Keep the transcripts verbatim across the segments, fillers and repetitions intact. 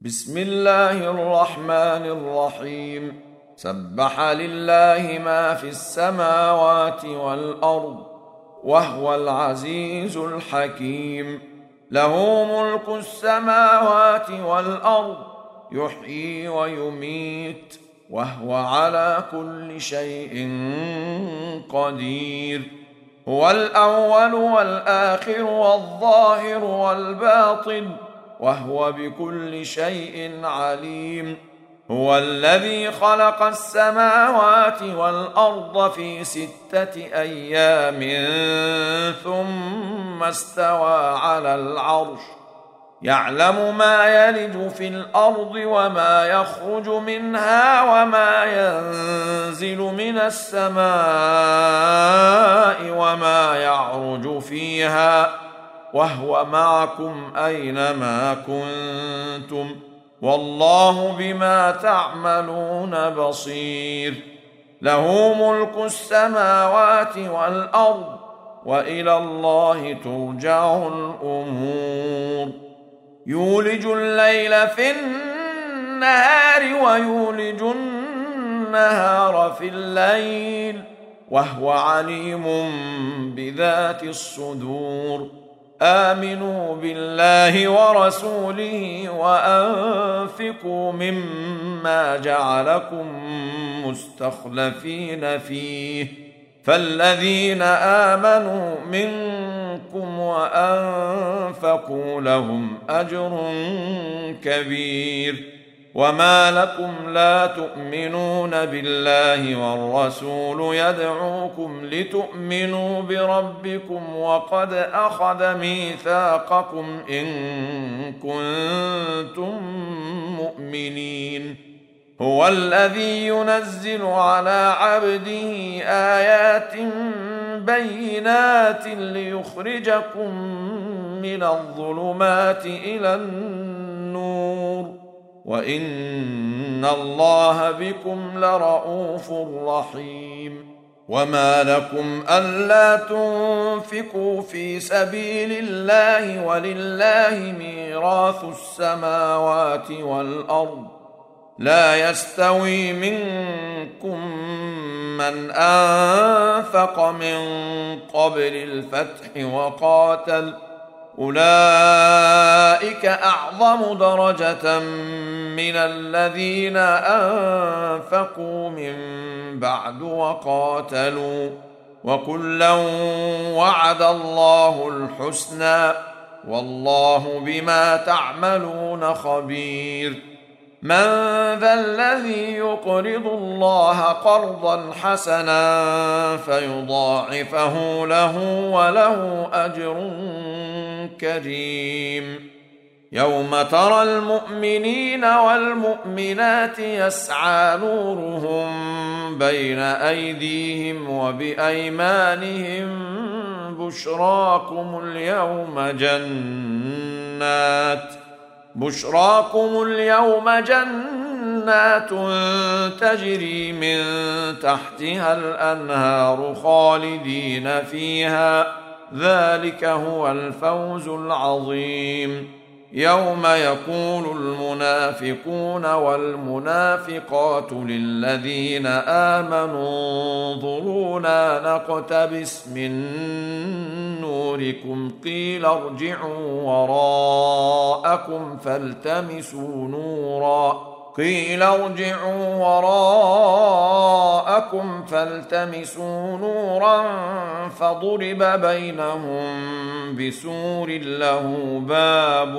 بسم الله الرحمن الرحيم. سبح لله ما في السماوات والأرض وهو العزيز الحكيم. له ملك السماوات والأرض يحيي ويميت وهو على كل شيء قدير. هو الأول والآخر والظاهر والباطن وهو بكل شيء عليم. هو الذي خلق السماوات والأرض في ستة أيام ثم استوى على العرش، يعلم ما يلج في الأرض وما يخرج منها وما ينزل من السماء وما يعرج فيها، وهو معكم أينما كنتم والله بما تعملون بصير. له ملك السماوات والأرض وإلى الله ترجع الأمور. يولج الليل في النهار ويولج النهار في الليل وهو عليم بذات الصدور. آمنوا بالله ورسوله وأنفقوا مما جعلكم مستخلفين فيه، فالذين آمنوا منكم وأنفقوا لهم أجر كبير. وما لكم لا تؤمنون بالله والرسول يدعوكم لتؤمنوا بربكم وقد أخذ ميثاقكم إن كنتم مؤمنين. هو الذي ينزل على عبده آيات بينات ليخرجكم من الظلمات إلى النور وإن الله بكم لرءوف رحيم. وما لكم ألا تنفقوا في سبيل الله ولله ميراث السماوات والأرض، لا يستوي منكم من أنفق من قبل الفتح وقاتل، أولئك أعظم درجة من الذين أنفقوا من بعد وقاتلوا، وكلا وعد الله الحسنى والله بما تعملون خبير. من ذا الذي يقرض الله قرضا حسنا فيضاعفه له وله أجر كريم. يوم ترى المؤمنين والمؤمنات يسعى نورهم بين أيديهم وبأيمانهم بشراكم اليوم جنات بشراكم اليوم جنات تجري من تحتها الأنهار خالدين فيها، ذلك هو الفوز العظيم. يوم يقول المنافقون والمنافقات للذين آمنوا انظرونا نقتبس من نوركم قيل ارجعوا وراءكم فالتمسوا نورا قيل ارجعوا وراءكم فالتمسوا نورا فضرب بينهم بسور له باب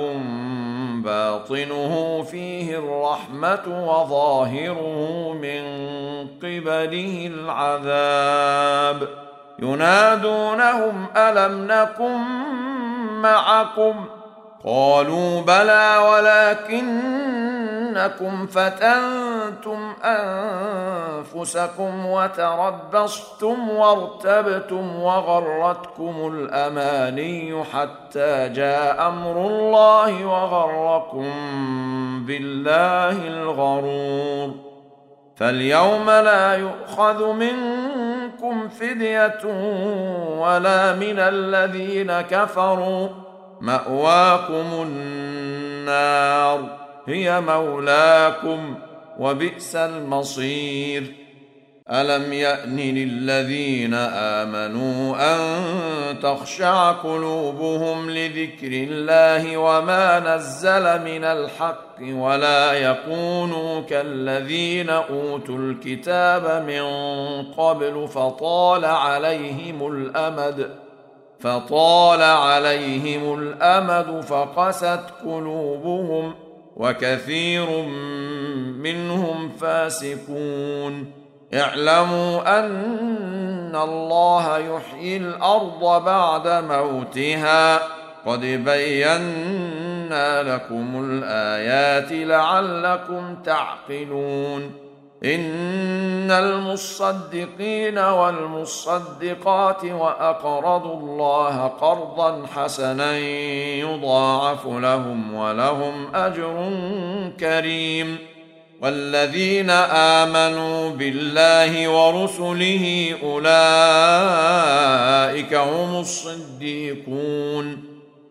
باطنه فيه الرحمة وظاهره من قبله العذاب. ينادونهم ألم نكن معكم قالوا بلى ولكنكم فتنتم أنفسكم وتربصتم وارتبتم وغرتكم الأماني حتى جاء أمر الله وغركم بالله الغرور. فاليوم لا يؤخذ منكم فدية ولا من الذين كفروا، مأواكم النار هي مولاكم وبئس المصير. ألم يأن للذين آمنوا أن تخشع قلوبهم لذكر الله وما نزل من الحق ولا يكونوا كالذين أوتوا الكتاب من قبل فطال عليهم الأمد فطال عليهم الأمد فقست قلوبهم وكثير منهم فاسقون. اعلموا أن الله يحيي الأرض بعد موتها قد بينا لكم الآيات لعلكم تعقلون. إن المصدقين والمصدقات وأقرضوا الله قرضا حسنا يضاعف لهم ولهم أجر كريم. والذين آمنوا بالله ورسله أولئك هم الصديقون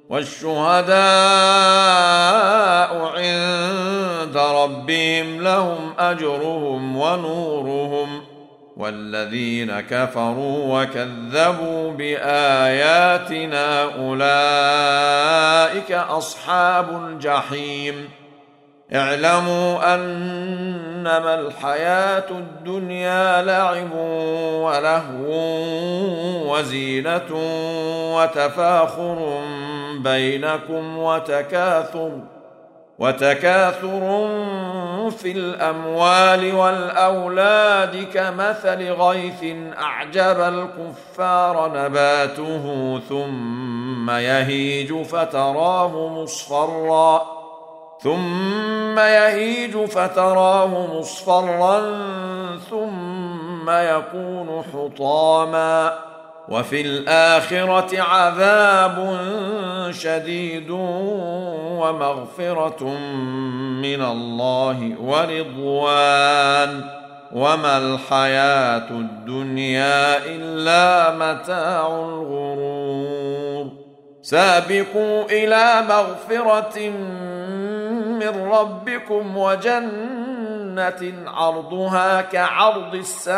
والشهداء عند ربهم لهم أجرهم ونورهم. والذين كفروا وكذبوا بآياتنا أولئك أصحاب الجحيم. اعلموا أنما الحياة الدنيا لعب ولهو وزينة وتفاخر بينكم وتكاثر وتكاثر في الأموال والأولاد كمثل غيث أعجب الكفار نباته ثم يهيج فتراه مصفرا ثم يهيج فتراه مصفرا ثم يكون حطاما وفي الآخرة عذاب شديد ومغفرة من الله ورضوان وما الحياة الدنيا إلا متاع الغرور. سابقوا إلى مغفرة من ربكم وجنة عرضها كعرض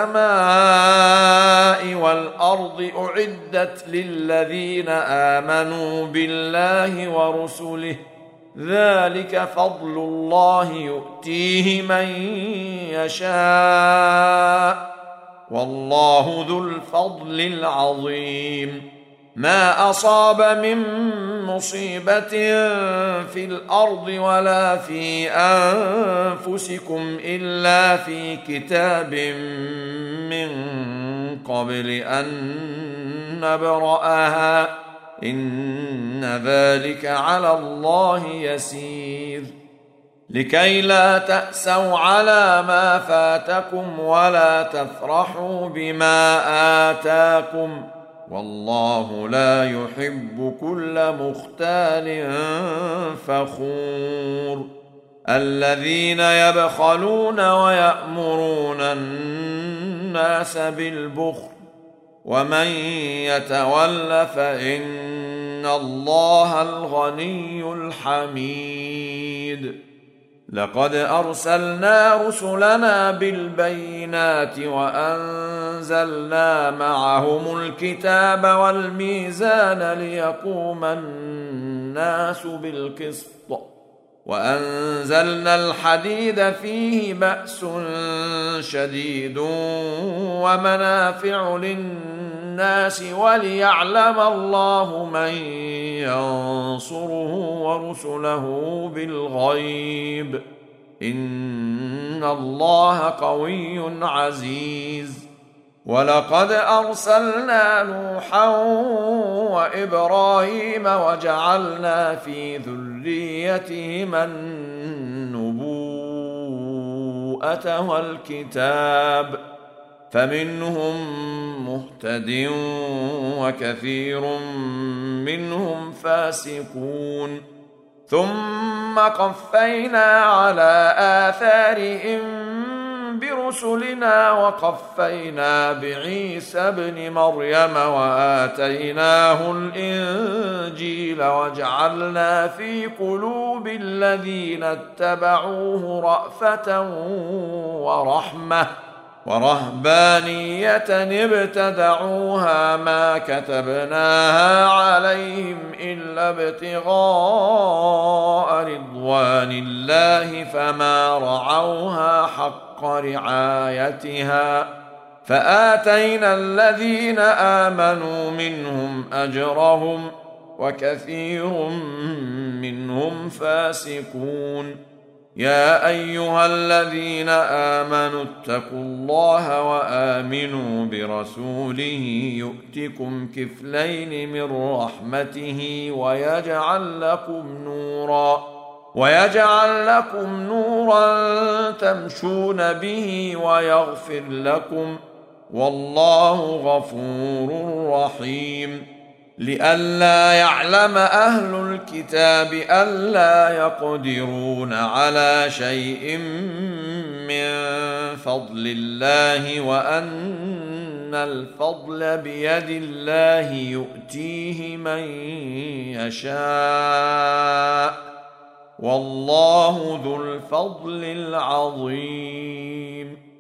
السماء والأرض أعدت للذين آمنوا بالله ورسله ذلك فضل الله يؤتيه من يشاء والله ذو الفضل العظيم. ما أصاب من مصيبة في الأرض ولا في أنفسكم إلا في كتاب من قبل أن نبرأها إن ذلك على الله يسير. لكي لا تأسوا على ما فاتكم ولا تفرحوا بما آتاكم والله لا يحب كل مختال فخور. الذين يبخلون ويأمرون الناس بالبخل ومن يتول فإن الله الغني الحميد. لقد أرسلنا رسلنا بالبينات وأنزلنا معهم الكتاب والميزان ليقوم الناس بالقسط وأنزلنا الحديد فيه بأس شديد ومنافع للناس وليعلم الله من ينصره ورسله بالغيب إن الله قوي عزيز. ولقد أرسلنا نوحا وإبراهيم وجعلنا في ذريتهما النبوءة والكتاب فمنهم مهتد وكثير منهم فاسقون. ثم قفينا على آثارهم برسلنا رسلنا وقفينا بعيسى ابن مريم وآتيناه الإنجيل وجعلنا في قلوب الذين اتبعوه رأفة ورحمة ورهبانية ابتدعوها ما كتبناها عليهم إلا ابتغاء رضوان الله فما رعوها حق رعايتها فآتينا الذين آمنوا منهم أجرهم وكثير منهم فاسقون. يا أيها الذين آمنوا اتقوا الله وآمنوا برسوله يؤتكم كفلين من رحمته ويجعل لكم نورا ويجعل لكم نورا تمشون به ويغفر لكم والله غفور رحيم. لئلا يعلم أهل الكتاب ألا يقدرون على شيء من فضل الله وأن الفضل بيد الله يؤتيه من يشاء والله ذو الفضل العظيم.